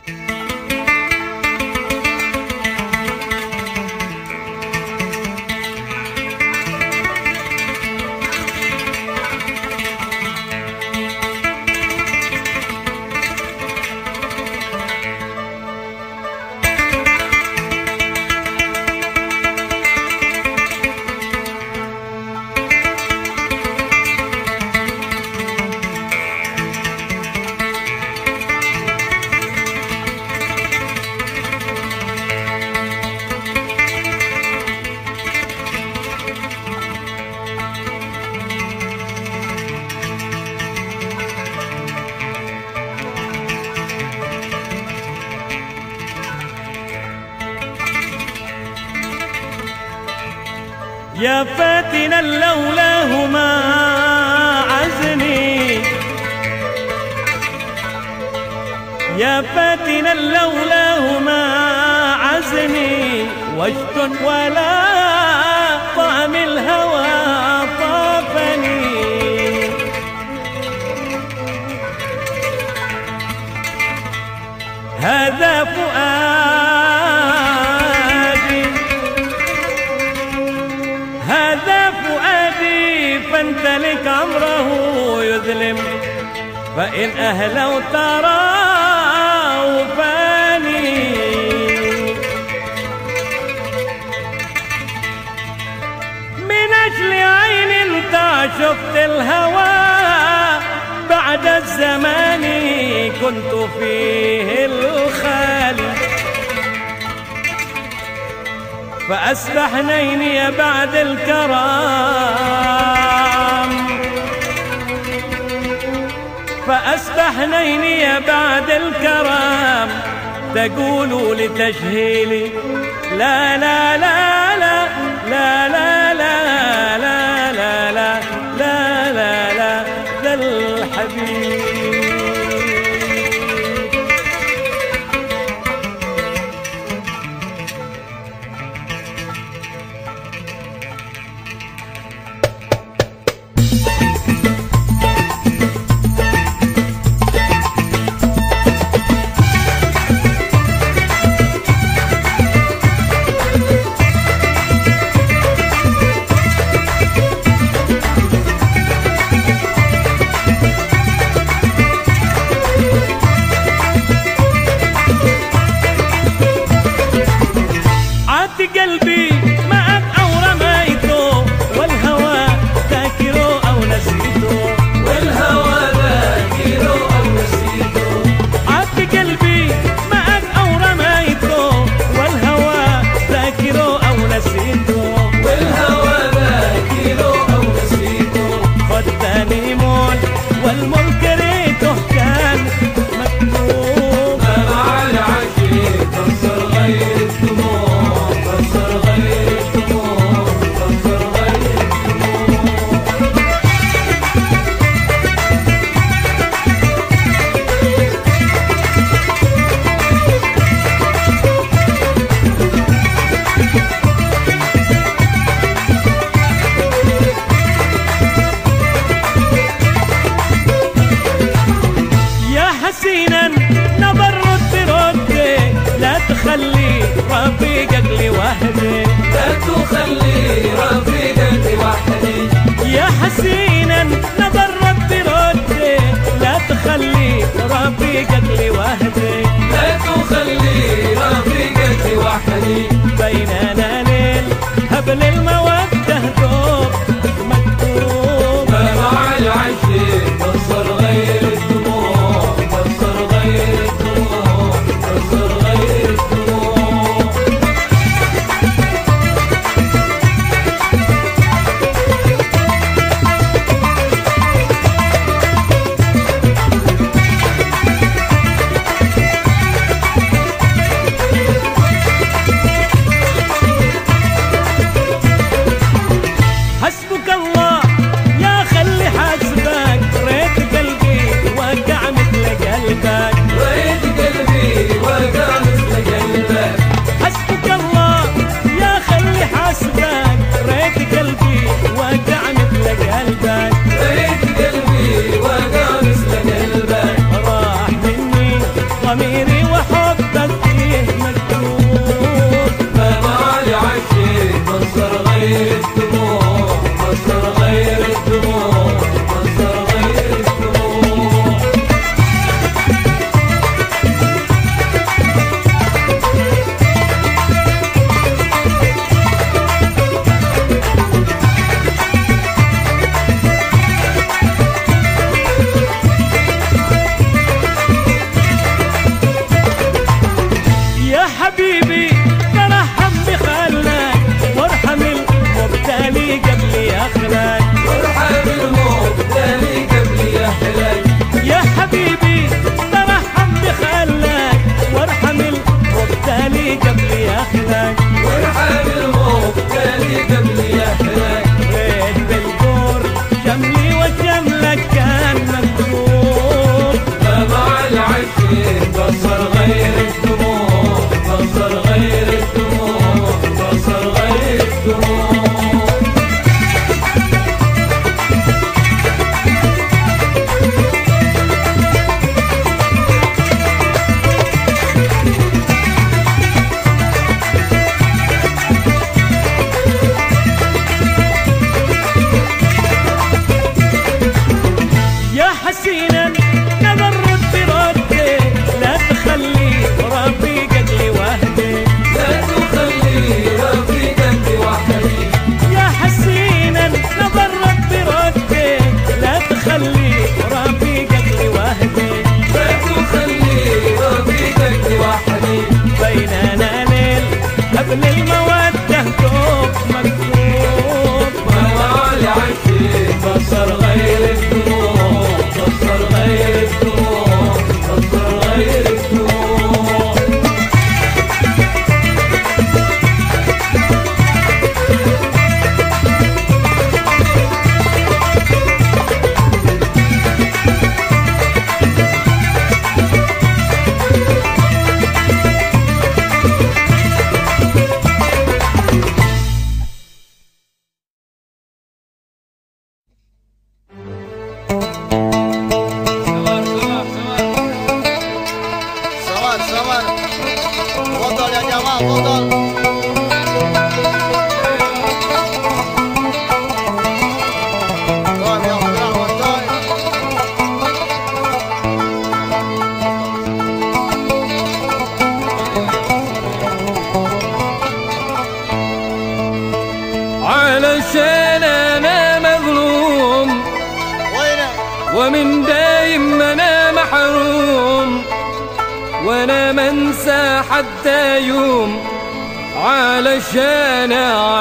يا فاتنا لولاه ما عزني، يا فاتنا لولاه ما عزني، وجد ولا طعم الهوى طافني. هذا فؤادي، هذا فؤادي، فانتلك عمره يظلم، فإن أهلوا تراه فاني. من أجل عين شفت الهوى بعد الزمان كنت فيه الخالي، فأستحنيني بعد الكرام، فأستحنيني بعد الكرام. تقولوا لتجهيلي لا لا لا لا لا لا لا لا لا لا لا لا لا ذا الحبيب. قلبي معك أو رميته، والهوى ذاكره أو نسيته، والهوى ذاكره أو نسيته. عاد قلبي معك أو رميته، والهوى ذاكره أو نسيته، والهوى ذاكره أو نسيته. خدتني مول والملك ريته كان مكتوب، مع العشيق تنصر غير الدموع، حسينا نظر رد ردي، لا تخلي رفيقك لوحدي، لا تخلي رفيقك لوحدي. يا حسينا نظر رد ردي، لا تخلي رفيقك لوحدي، لا تخلي رفيقك لوحدي. بيننا ليل هبل المودة دوب مكتوب، مع العشيق تنصر غير الدموع، تنصر غير الدموع، تنصر غير الدموع. حسبك الله يا خلي حسبك، ريت قلبي وقع مثل قلبك، ريت قلبي وقع مثل قلبك. حسبك الله يا خلي حسبك، ريت قلبي وقع مثل قلبك، ريت قلبي وقع مثل قلبك. راح مني ضميري وحبي سمر تفضل يا جماعة تفضل. علشان انا مظلوم ومن دايم انا محروم وانا منسى حتى يوم علشان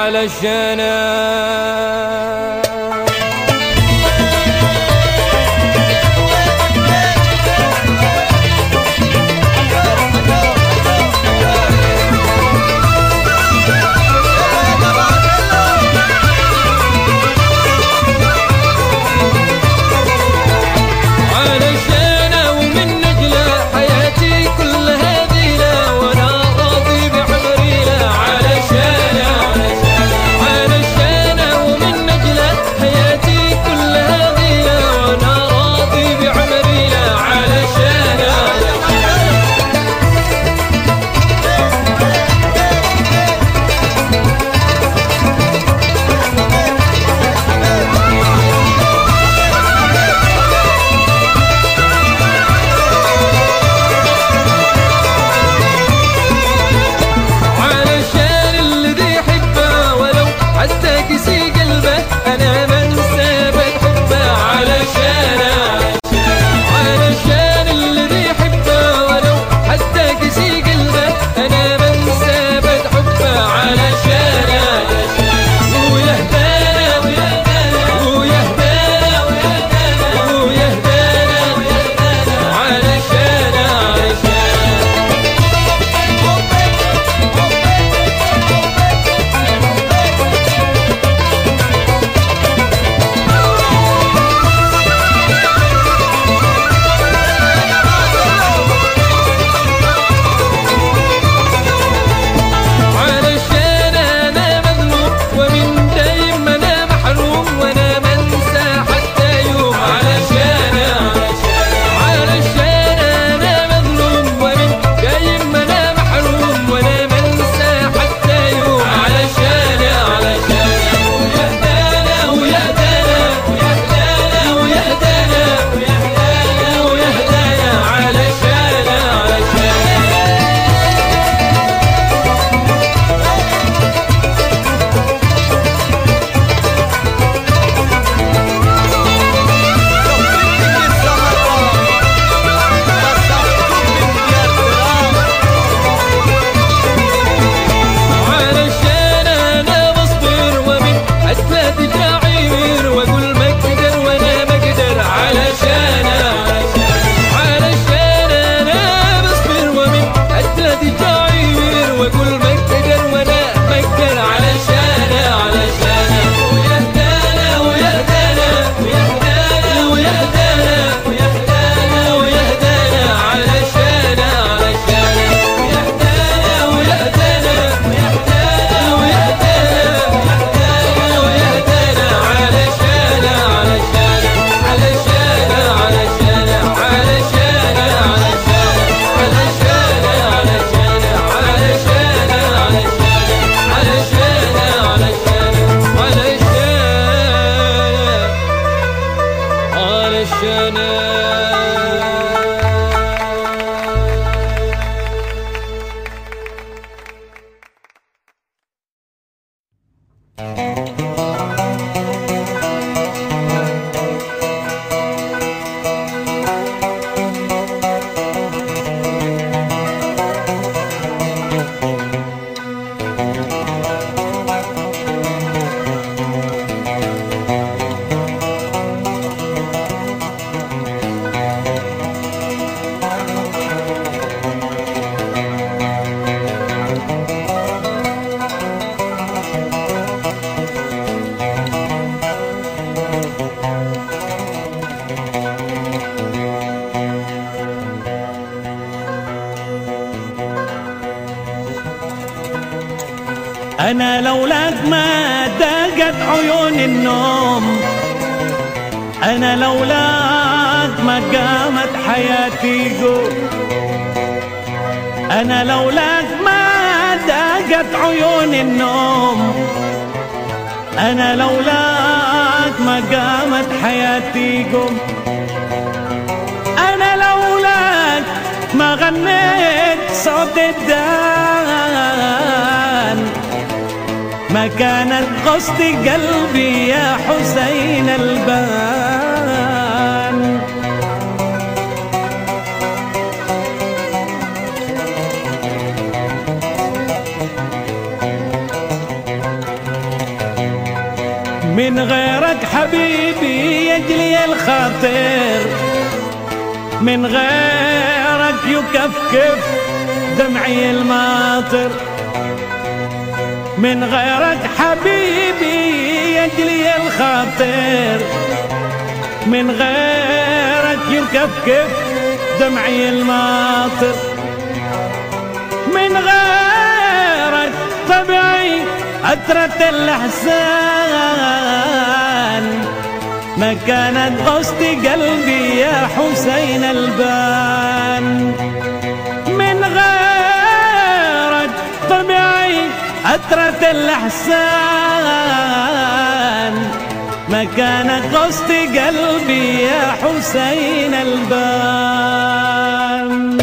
أنا لولاك ما دقت عيون النوم، أنا لولاك ما قامت حياتي قوم. أنا لولاك ما داقت عيون النوم، أنا لولاك ما قامت حياتي قم، أنا لولاك ما غنيت صوت الدان، ما كانت قصدي قلبي يا حسين البان. من غيرك حبيبي يجلي الخاطر، من غيرك يكفكف دمعي الماطر، من غيرك حبيبي يجلي الخاطر، من غيرك يكفكف دمعي الماطر، من غيرك طبيعي أترة الأحزان، ما كانت قصدي قلبي يا حسين البان، من غيرك طبيعي أترة الأحزان، ما كانت قصدي قلبي يا حسين البان.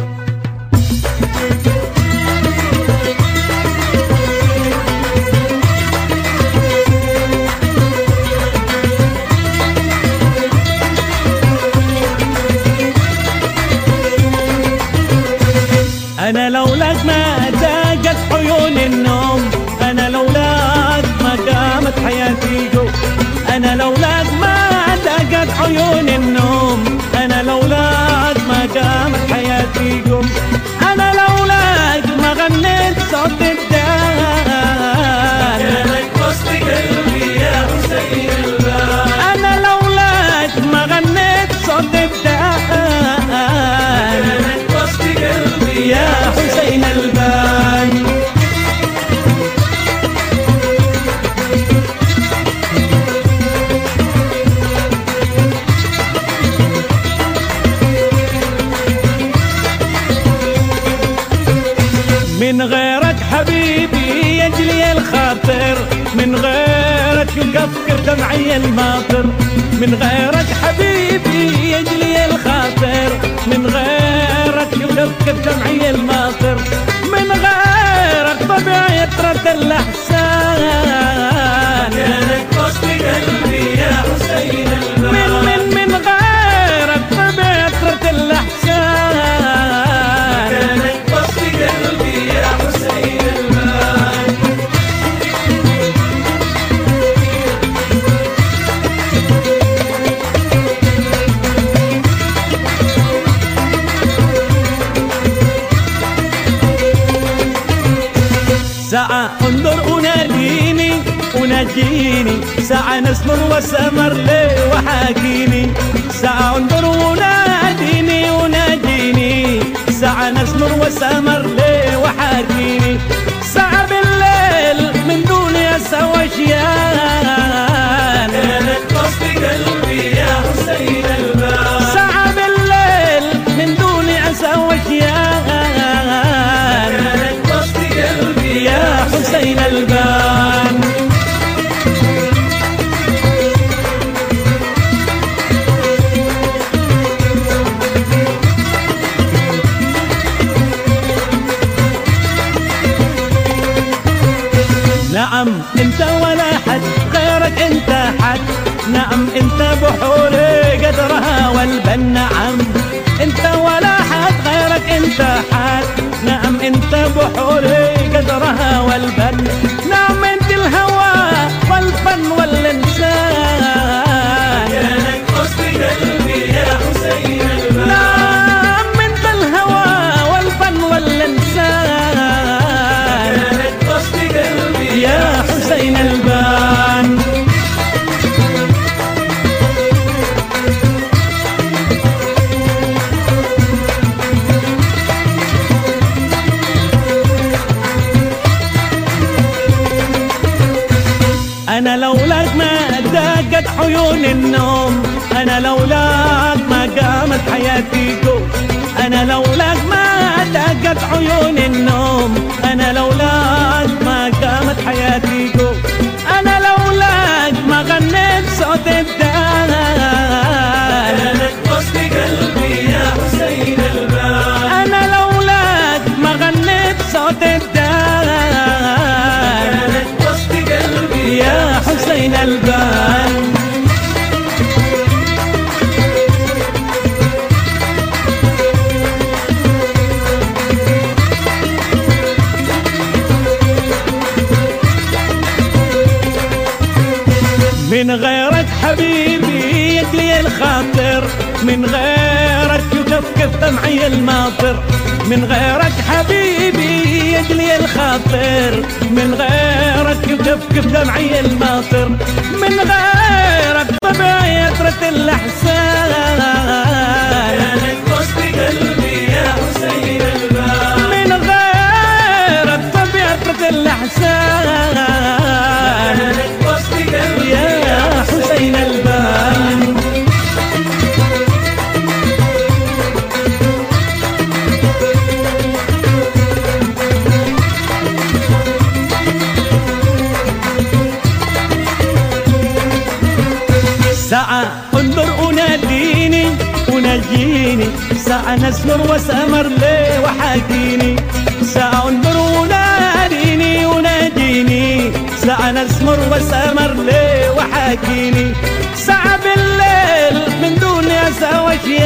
أنا لولاك ما داقت عيون النوم، أنا لولاك ما قامت حياتي قوم، أنا لولاك ما داقت عيون النوم، أنا لولاك ما قامت حياتي قوم، أنا لولاك ما غنيت صوت الدان، كانت قصدي قلبي يا حسين البان، أنا لولاك ما غنيت صوت الدان، كانت قصدي قلبي يا حسين البان. من غيرك حبيبي يجلي الخاطر، من غيرك يكفكر دمعي الماطر، من غيرك حبيبي يجلي الخاطر، من غيرك يكفكر دمعي الماطر، من غيرك طبيعي يطرد الأحزان، كانت قصدي قلبي يا حسين البان، من غيرك طبيعي يطرد الأحزان، كانت قصدي قلبي يا حسين البان. ساعة انظر أناديني وناجيني، ساعة نسمر وسمر لي وحاكيني، ساعة انظر وناديني وناجيني، ساعة نسمر وسمر لي وحاكيني، ساعة بالليل من دون يسوى شيان، كانت قصدي قلبي يا حسين البان، ساعة بالليل من دون يسوى شيان، كانت قصدي قلبي يا حسين البان. نعم انت ولا حد غيرك، انت حد، نعم انت بحوري قدرها والبن، نعم انت ولا حد غيرك، انت حد، نعم انت بحوري قدرها والبن، نعم انت الهوى والفن والانسان، كانت قصدي قلبي يا حسين البان، نعم انت الهوى والفن والانسان، كانت قصدي قلبي يا حسين البان. أنا لولاك ما داقت عيون النوم، أنا لولاك ما قامت حياتي قوم، أنا لولاك ما داقت ذاقت عيون النوم. أنا لولاك ما قامت حياتي قوم. أنا لولاك ما غنيت صوت الدال. كانت وسط قلبي يا حسين البال. أنا لولاك ما غنيت صوت الدال. كانت وسط قلبي يا حسين البال. من غيرك حبيبي يجلي الخاطر، من غيرك يكفكف دمعي الماطر. من غيرك حبيبي يجلي الخاطر، من غيرك يكفكف دمعي الماطر. من غيرك طبيعي يطرة الأحسان. كانت وسط قلبي يا حسين البال. من غيرك طبيعي يطرة الأحسان. كانت وسط قلبي يا حسين البال. ساعة انظر أناديني ونجيني، ساعة نسمر وسمر لي وحاكيني. ساعة انظر أناديني ونجيني، ساعة نسمر وسمر لي وحاكيني. ساعة بالليل من دون أسى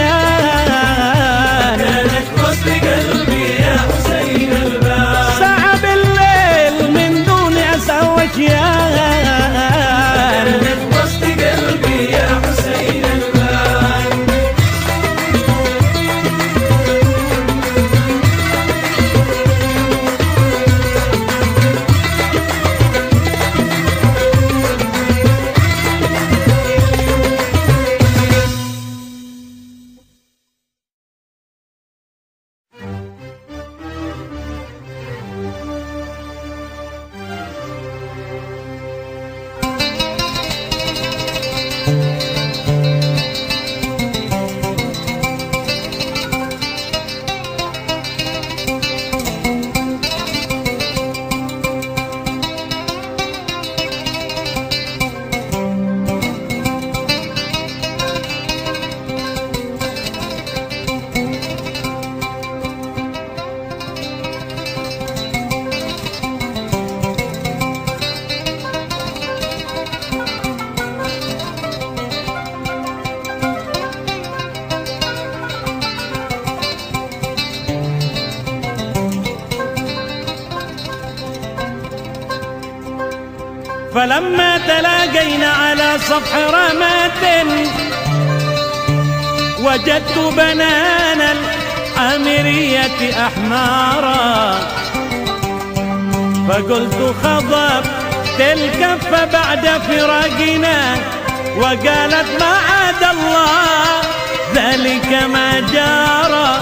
وشيان. كانت وسط قلبي يا حسين البال. ساعة بالليل من دون أسى وشيان. كانت وسط قلبي يا حسين البال. فلما تلاقينا على سطح رماد وجدت بنان العامرية أحمارا، فقلت خضب الكف بعد فراقنا، وقالت ما عاد الله ذلك ما جرى.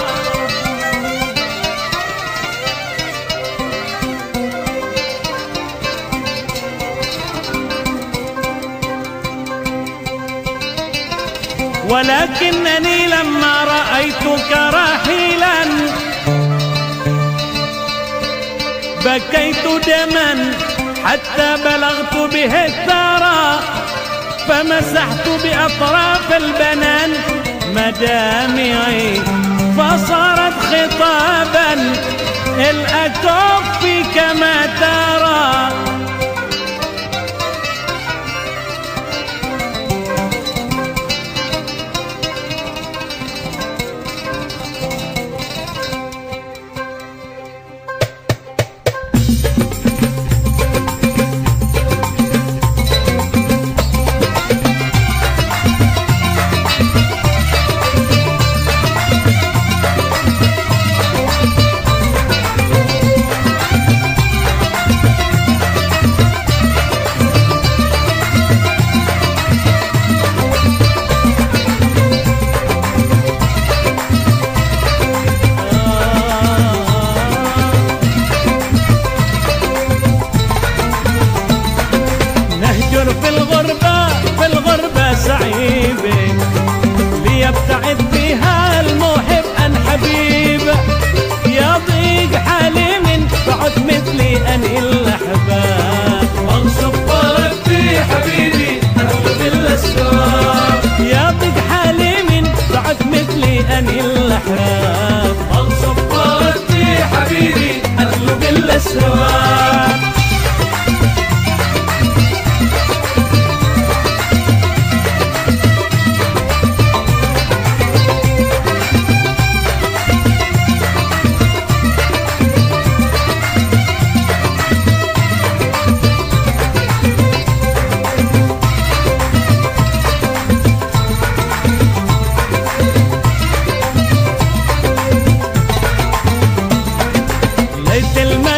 ولكنني لما رأيتك رحيلا بكيت دما حتى بلغت به الثرى، فمسحت بأطراف البنان مدامعي فصارت خطابا الأكف كما ترى.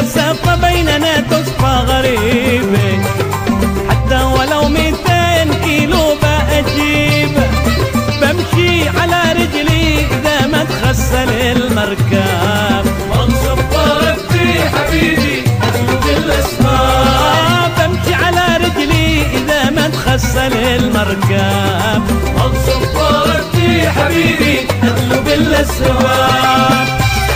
المسافة بيننا تصفى غريبة، حتى ولو 200 كيلو بأجيب، بمشي على رجلي إذا ما تخسل المركب. من صبرك في حبيبي أطلب الأسباب، بمشي على رجلي إذا ما تخسل المركب. من صبرك في حبيبي أطلب الأسباب.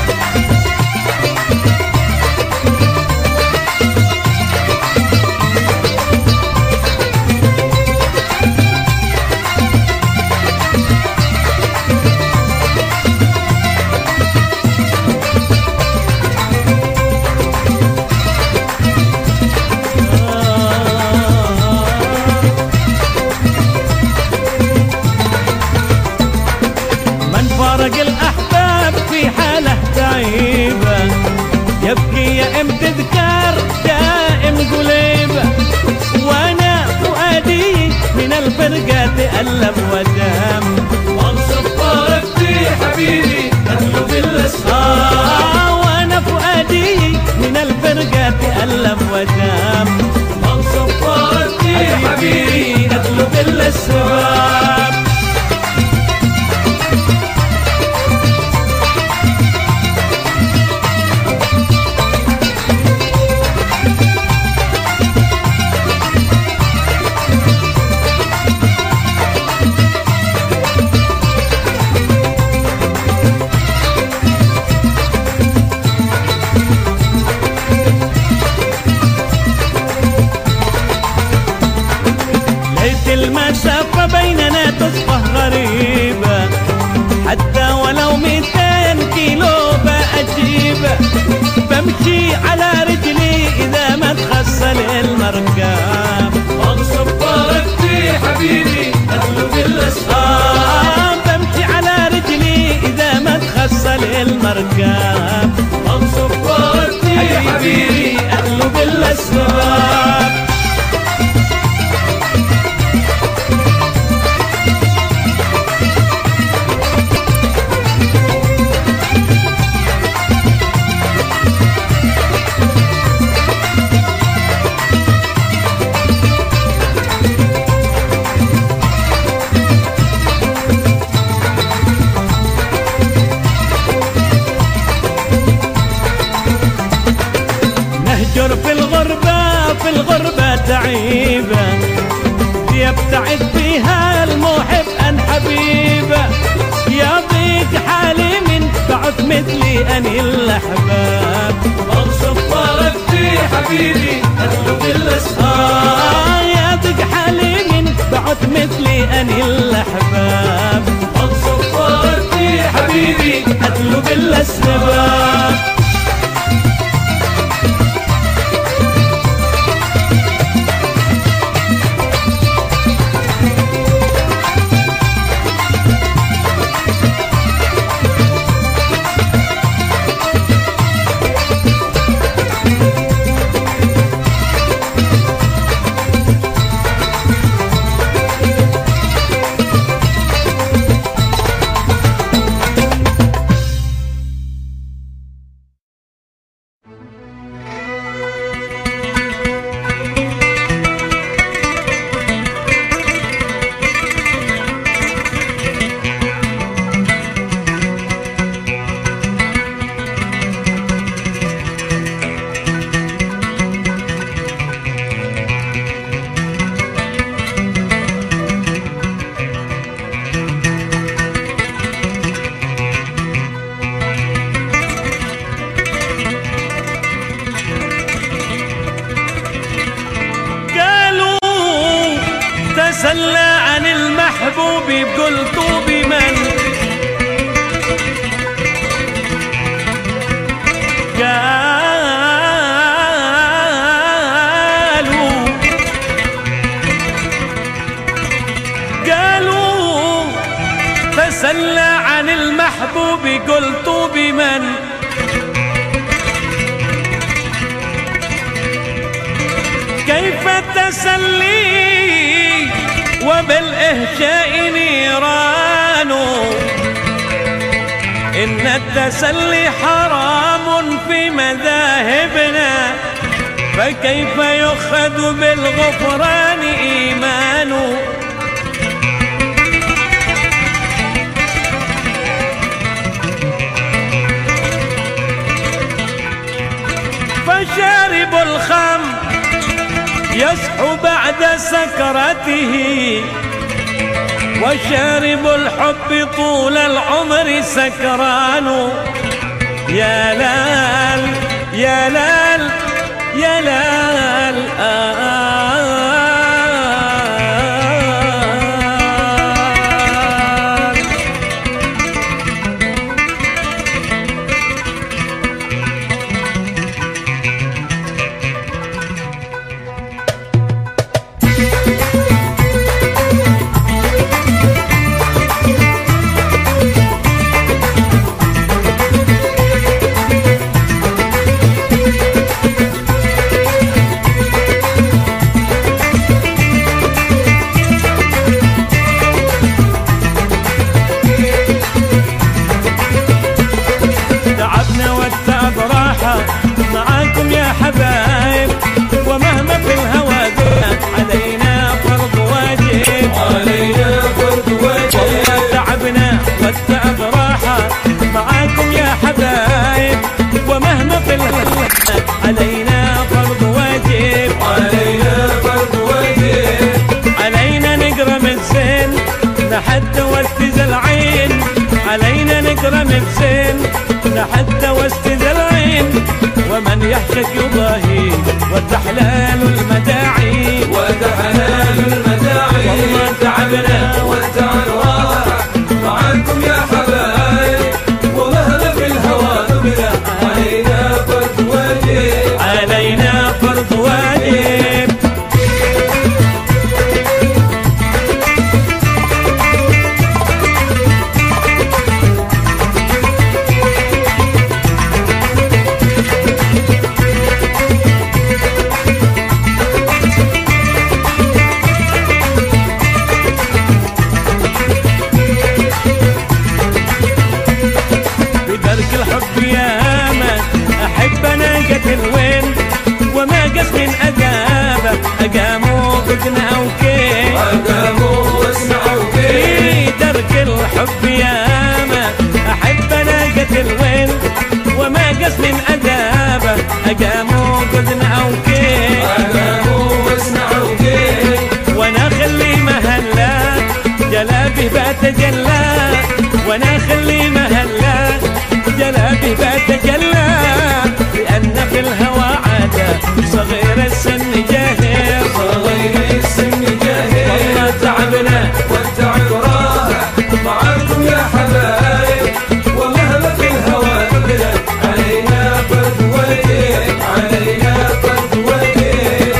فارق الأحباب في حالة تعيبة، يبكي يا تذكار دائم قليبة، وانا فؤادي من الفرقة تألم ودم. من صبرك في حبيبي أطلب الأسباب، وانا فؤادي من الفرقة تألم ودم. من صبرك في حبيبي أطلب الأسباب. المسافة بيننا تصبح غريبة، حتى ولو 200 كيلو بأجيب، بمشي على رجلي إذا ما تخسل المركب. من صبرك في حبيبي أطلب الأسباب، بمشي على رجلي إذا ما تخسل المركب. من صبرك في حبيبي أطلب الأسباب. نهجر في الغربة تعيبة، يبتعد فيها المحب عن حبيبه، يضيق حالي من بعد مثلي أني الأحباب. من صبرك في حبيبي أطلب الأسباب، يضيق حالي من بعد مثلي أني الأحباب. من صبرك في حبيبي أطلب الأسباب. تسلى عن المحبوب بقلت بمن قالوا تسلى عن المحبوب قلت بمن كيف التسلي وبالإهجاء نيران إن التسلي حرام في مذاهبنا، فكيف يؤخذ بالغفران إيمان؟ فشارب الخمر يصحو بعد سكرته، وشارب الحب طول العمر سكران. يا لال يا لال يا لال معاكم يا حبايب، ومهما في الهوى علينا فرض واجب، علينا فرض واجب. والله تعبنا والتعب راحة معاكم يا حبايب، ومهما في الهوى علينا فرض واجب، علينا فرض واجب. علينا نقرم الزين لحتى واستذى العين، علينا نقرم الزين لحتى واستذى العين، ومن يحشك يضاهي وتحلال المداعي، وتحلال المداعي. والله تعبنا والتعب راح معاكم يا حبايب، ومهما في الهوى نبنا علينا فرض واجب، علينا فرض واجب. الحب ياما أحب أنا قتل وين، وما قس من أدابه أقاموا بدنا أو كيف، أقاموا واسمعوا كيف. درك الحب ياما أحب أنا قتل وين، وما قس من أدابه أقاموا بدنا أو كيف، أقاموا واسمعوا كيف. وأنا خلي مهلا جلابي بتجلى، وأنا خلي مهلا جلابي بتجلى، لأن في الهوى عادة صغير السن جاهل، صغير السن جاهل. والله تعبنا والتعب راح معاكم يا حبايب، ومهما في الهوى نبنا علينا فرض واجب، علينا فرض واجب.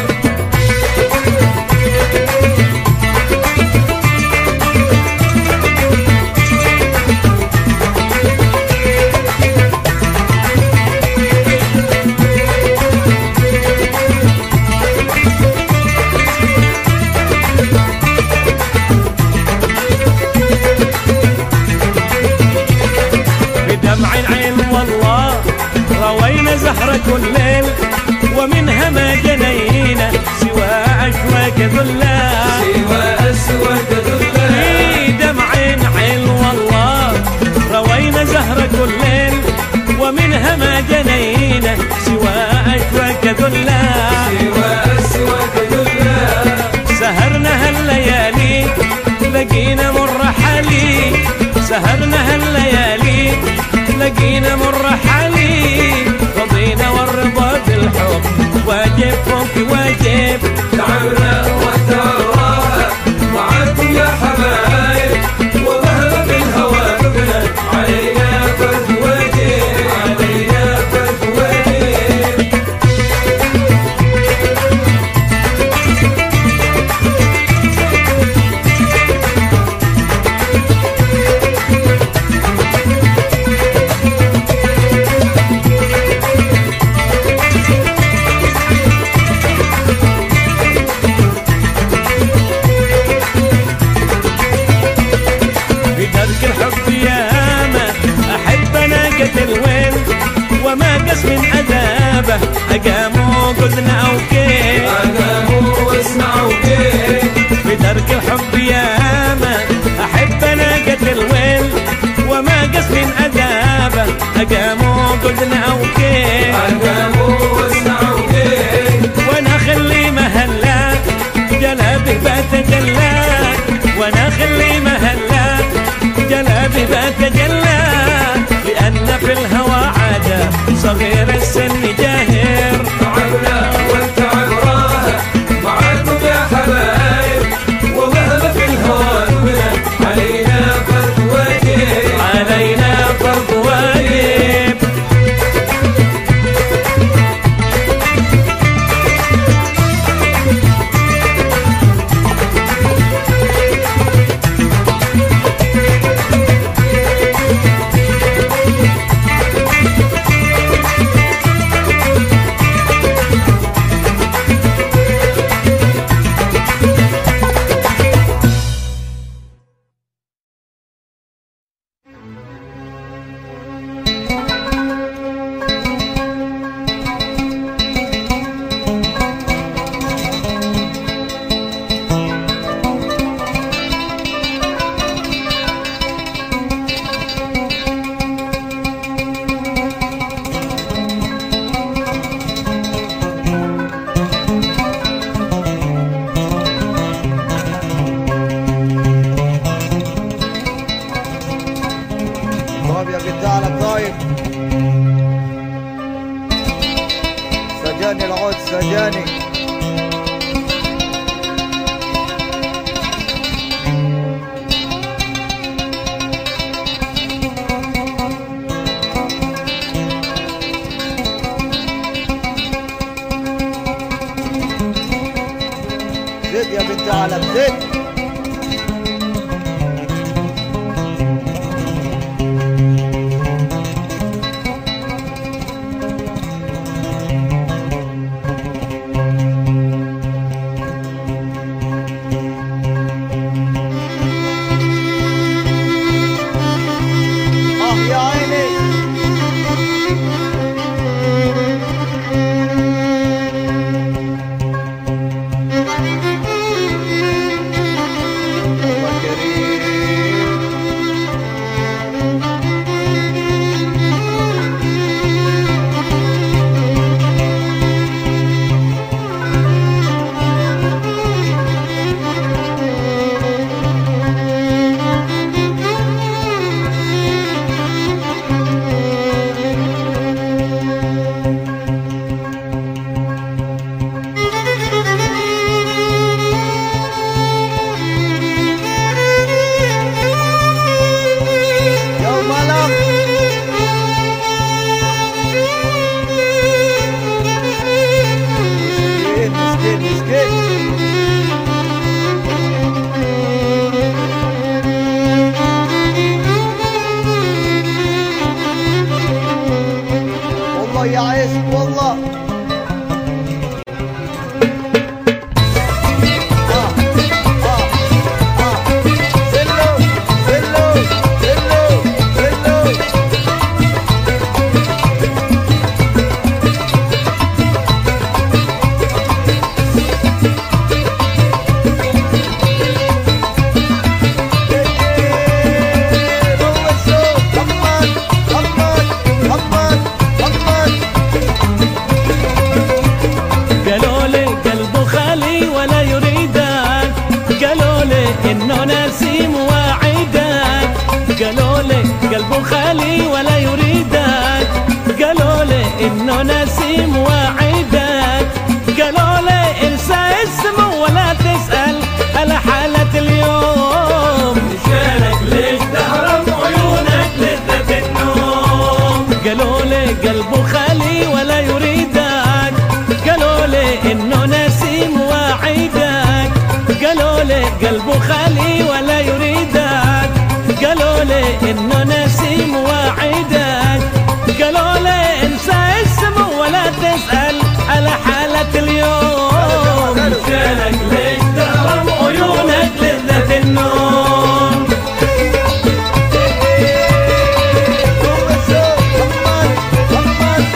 بدمع عين والله روينا زهرة كل ليل، ومنها ما جنينا سوى أشواك ذلا، سوى أسواك ذلا. بدمع عين والله روينا زهرة كل ليل، ومنها ما جنينا سوى أشواك ذلا، سوى أسواك ذلا. سهرنا هالليالي لقينا مر حالي، سهرنا هالليالي لقينا مر حالي، رضينا والرضا بالحب واجب فوق واجب. تعبنا والتعب راح معاكم يا حبايب، ومهما في الهوى نبنا علينا فرض واجب، علينا فرض واجب. وما قس من عذابه أقاموا قلنا أوكي أقاموا واسمعوا كيف في درك الحب ياما أحب أنا قتل الويل وما قس من عذابه أقاموا قلنا أوكي أقاموا واسمعوا كيف وانا خلي مهلا جلابي بتجلى وانا خلي مهلا جلابي بتجلى لأن في الهوى عادة صغير السن جاهر تعبنا والتعب راح معاكم يا حبايب ومهما في الهوى نبنا علينا فرض واجب علينا فرض واجب طيب يا قتالة طيب سجاني العود سجاني زد يا بنت علم زد يا عيني الله كريم يا ملك مسكين مسكين مسكين والله يا عيسى والله سلو سلو سلو سلو هو الشوق حمد حمد حمد حمد قالوا لي قلبه خالي ولا يريدك قالوا لي انه نسيم واعدك قالوا لي قلبه خالي ولا يريدك قالوا لي انه نسيم واعدك قالوا لي انسى اسمه ولا تسأل على حالة اليوم مشانك ليش تهرب عيونك لذة النوم قالوا لي قلبه خالي ولا يريدك قالوا لي انه نسيم واعدك قالوا لي قلبه خالي ولا يريدك قالوا لي انه نسيم واعدك قالوا لي انسى اسمه ولا تسأل على حالة اليوم مشانك ليش تهرب عيونك لذة النوم هو الشوق حمد حمد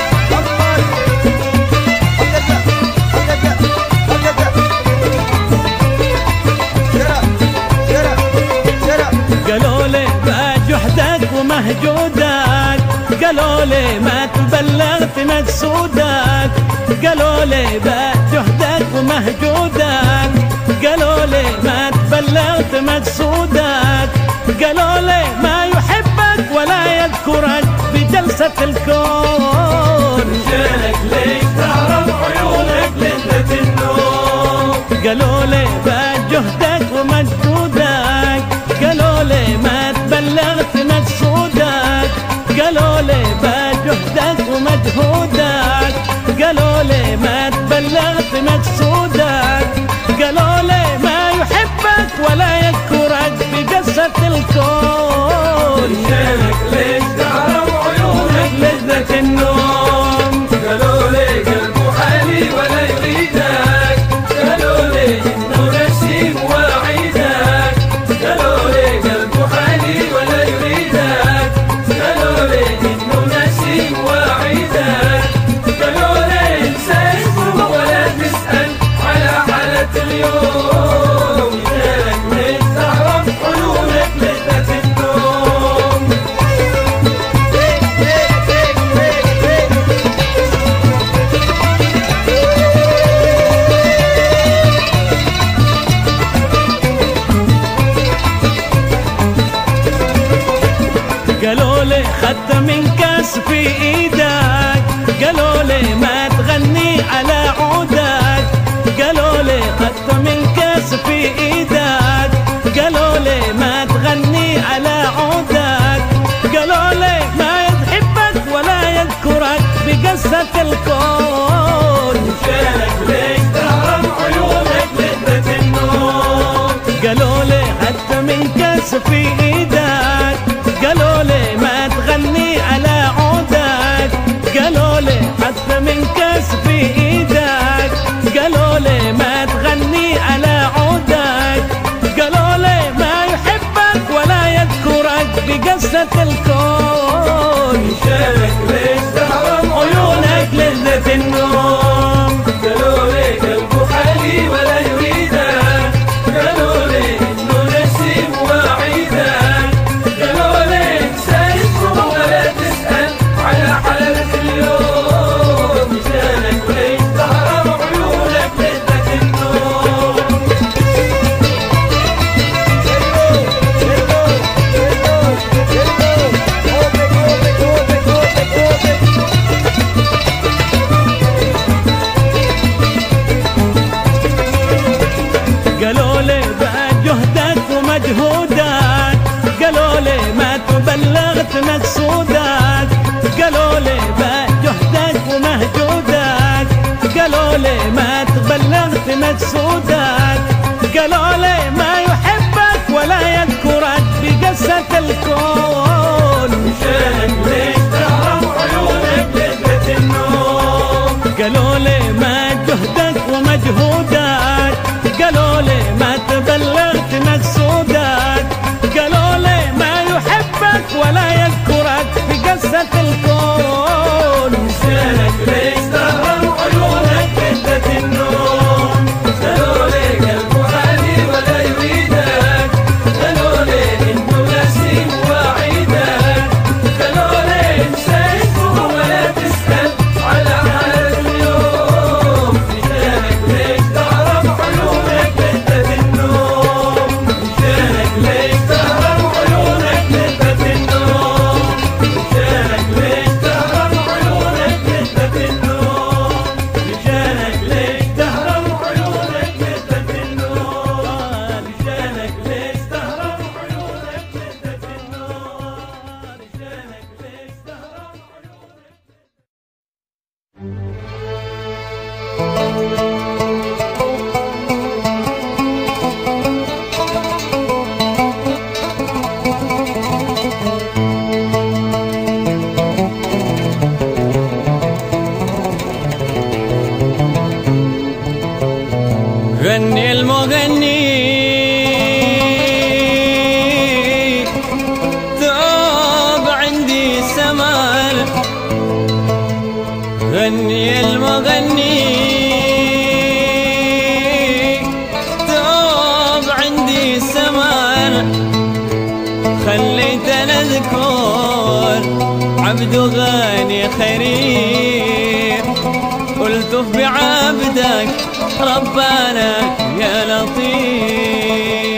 قالوا لي ما تبلغت مقصودك، قالوا لي بجهدك ومهجودك، قالوا لي ما تبلغت مقصودك، قالوا لي ما يحبك ولا يذكرك بجلسة الكون. رجالك ليش تهرب عيونك لذة النوم؟ قالوا لي بجهدك ومجهودك، قالوا لي ما تبلغت مقصودك، قالوا لي بجهدك ومجهودك، قالوا لي ما تبلغت مقصودك، قالوا لي ما يحبك ولا يذكرك بجلسة الكون. رجالك ليش تهرب عيونك لذة النوم؟ قالوا لي قلبه حالي ولا يريدك، قالوا لي انه نسيم وعيدك، قالوا لي قلبه حالي ولا يريدك، قالوا لي انه نسيم وعيدك، قالوا لي انسى اسمه ولا تسأل على حالة اليوم. رجالك ليش تهرب عيونك لذة النوم؟ قالوا لي خدت من كاس في ايدك، قالوا لي ما تغني على عودك، قالوا لي خدت من كاس في ايدك، قالوا لي ما تغني على عودك، قالوا لي ما يحبك ولا يذكرك بقصة الكون. رجالك ليش تهرب عيونك لذة النوم؟ قالوا لي حتى من كاس في ايدك، قالوا لي ما تغني على عودك، قالوا لي حتى من كاس في ايدك، قالوا لي ما تغني على عودك، قالوا لي ما يحبك ولا يذكرك بقصة الكون. رجالك ليش تهرب عيونك لذة النوم؟ قالوا لي قلبه حالي ولا يريدك، قالوا لي انه نسيم وعيدك، قالوا لي انسى اسمه ولا تسأل على حالة اليوم. رجالك ليش تهرب عيونك لذة النوم؟ قالوا لي بجهدك ومجهودك، قالوا لي ما تبلغت مقصودك، قالوا لي بجهدك ومهجودك، قالوا لي ما تبلغت مقصودك، قالوا لي ما يحبك ولا يذكرك بقصة الكون. رجالك ليش تهرب عيونك لذة النوم؟ قالوا لي ما جهدك ومجهودك، قالوا لي ما تبلغت مقصودك، قالوا لي ما يحبك ولا يذكرك بقصة الكون. رجالك ليش تهرب عيونك لذة النوم؟ قالوا لي قلبه حالي ولا يريدك، قالوا لي انه نسيم وعيدك، قالوا لي انسى اسمه ولا تسأل على حالة اليوم. رجالك ليش تهرب عيونك لذة النوم؟ رجالك ليش تهرب عيونك لذة النوم؟ رجالك ليش تهرب عيونك لذة النوم؟ رجالك ليش تهرب عيونك لذة النوم؟ رجالك ليش تهرب عيونك لذة النوم؟ رجالك ليش تهرب عيونك. غني المغني ذوب عندي سمر، غني المغني ذوب عندي سمر، خليت اذكر عبد غني خريف، ألتف بعبدك ربنا يا لطيف.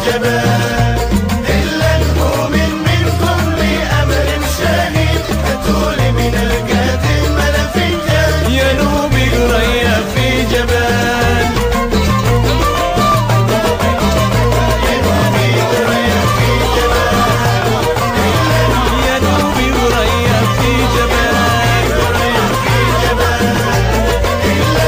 جبل إلا المؤمن من كل أمر شهيد هاتولي من القاتل ملا فنجان يا نوبي قرية في جبل يا نوبي قرية في جبل يا نوبي قرية في جبل قرية في جبل إلا